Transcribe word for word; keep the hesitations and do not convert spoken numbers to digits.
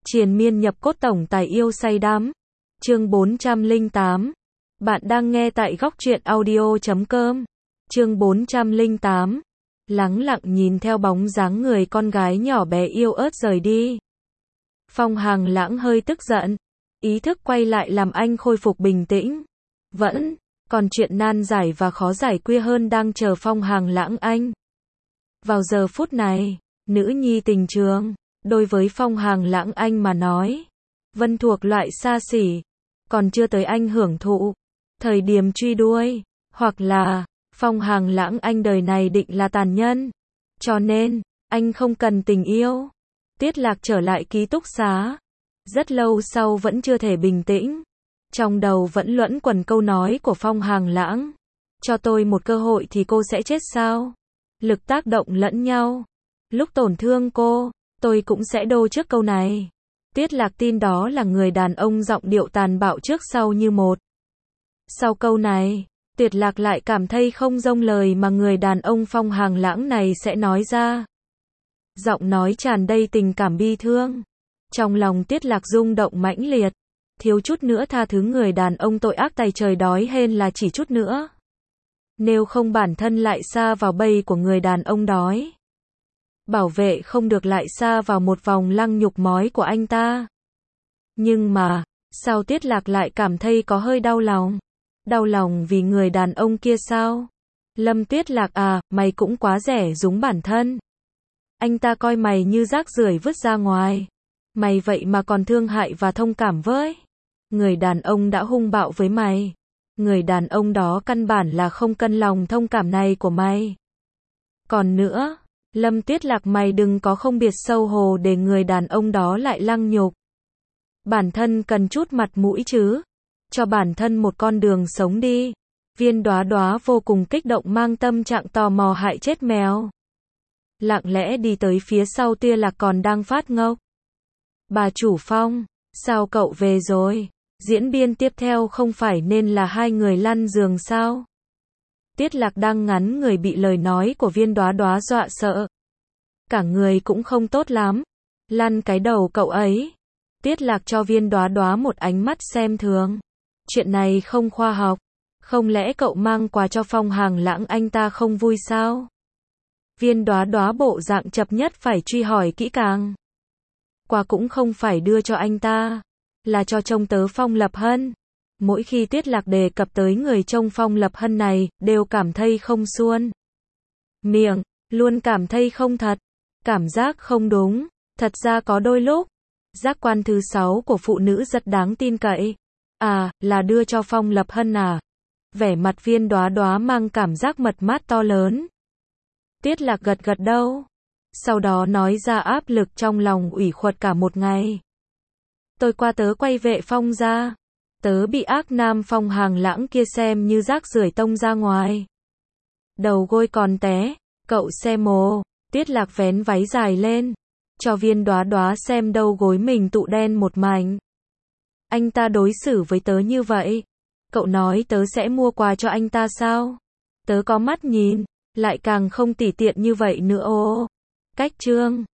Triền miên nhập cốt tổng tài yêu say đắm. Chương bốn trăm lẻ tám. Bạn đang nghe tại góc truyện audio chấm com. Chương bốn trăm lẻ tám. Lắng lặng nhìn theo bóng dáng người con gái nhỏ bé yêu ớt rời đi. Phong Hàng Lãng hơi tức giận. Ý thức quay lại làm anh khôi phục bình tĩnh. Vẫn còn chuyện nan giải và khó giải quyết hơn đang chờ Phong Hàng Lãng anh. Vào giờ phút này, nữ nhi tình trường, đối với Phong Hàng Lãng anh mà nói, vẫn thuộc loại xa xỉ, còn chưa tới anh hưởng thụ thời điểm truy đuổi, hoặc là Phong Hàng Lãng anh đời này định là tàn nhân, cho nên anh không cần tình yêu. Tiết Lạc trở lại ký túc xá, rất lâu sau vẫn chưa thể bình tĩnh, trong đầu vẫn luẩn quẩn câu nói của Phong Hàng Lãng, cho tôi một cơ hội thì cô sẽ chết sao? Lực tác động lẫn nhau, lúc tổn thương cô, tôi cũng sẽ đô trước câu này. Tiết Lạc tin đó là người đàn ông giọng điệu tàn bạo trước sau như một. Sau câu này, Tiết Lạc lại cảm thấy không giống lời mà người đàn ông Phong Hàng Lãng này sẽ nói ra. Giọng nói tràn đầy tình cảm bi thương. Trong lòng Tiết Lạc rung động mãnh liệt, thiếu chút nữa tha thứ người đàn ông tội ác tày trời đói hên là chỉ chút nữa. Nếu không bản thân lại sa vào bẫy của người đàn ông đói. Bảo vệ không được lại sa vào một vòng lăng nhục mói của anh ta. Nhưng mà, sao Tiết Lạc lại cảm thấy có hơi đau lòng? Đau lòng vì người đàn ông kia sao? Lâm Tiết Lạc à, mày cũng quá rẻ rúng bản thân. Anh ta coi mày như rác rưởi vứt ra ngoài. Mày vậy mà còn thương hại và thông cảm với. Người đàn ông đã hung bạo với mày. Người đàn ông đó căn bản là không cân lòng thông cảm này của mày. Còn nữa, Lâm Tiết Lạc mày đừng có không biệt xấu hổ để người đàn ông đó lại lăng nhục. Bản thân cần chút mặt mũi chứ. Cho bản thân một con đường sống đi. Viên Đóa Đóa vô cùng kích động mang tâm trạng tò mò hại chết mèo. Lặng lẽ đi tới phía sau Tia Lạc còn đang phát ngốc. Bà chủ Phong, sao cậu về rồi? Diễn biến tiếp theo không phải nên là hai người lăn giường sao? Tiết Lạc đang ngắn người bị lời nói của Viên Đóa Đóa dọa sợ. Cả người cũng không tốt lắm. Lăn cái đầu cậu ấy. Tiết Lạc cho Viên Đóa Đóa một ánh mắt xem thường. Chuyện này không khoa học. Không lẽ cậu mang quà cho Phong Hàng Lãng anh ta không vui sao? Viên Đóa Đóa bộ dạng chập nhất phải truy hỏi kỹ càng. Quà cũng không phải đưa cho anh ta, là cho trông tớ Phong Lập Hân. Mỗi khi Tiết Lạc đề cập tới người trông Phong Lập Hân này, đều cảm thấy không suôn miệng, luôn cảm thấy không thật, cảm giác không đúng. Thật ra có đôi lúc, giác quan thứ sáu của phụ nữ rất đáng tin cậy. À, là đưa cho Phong Lập Hân à? Vẻ mặt Viên Đóa Đóa mang cảm giác mật mát to lớn. Tiết Lạc gật gật đầu. Sau đó nói ra áp lực trong lòng ủy khuất cả một ngày. Tôi qua tớ quay vệ Phong ra. Tớ bị ác nam Phong Hàng Lãng kia xem như rác rưởi tông ra ngoài. Đầu gối còn té, cậu xem mồ. Tiết Lạc vén váy dài lên, cho Viên Đóa Đóa xem đầu gối mình tụ đen một mảnh. Anh ta đối xử với tớ như vậy. Cậu nói tớ sẽ mua quà cho anh ta sao? Tớ có mắt nhìn, lại càng không tỉ tiện như vậy nữa ô. Cách chương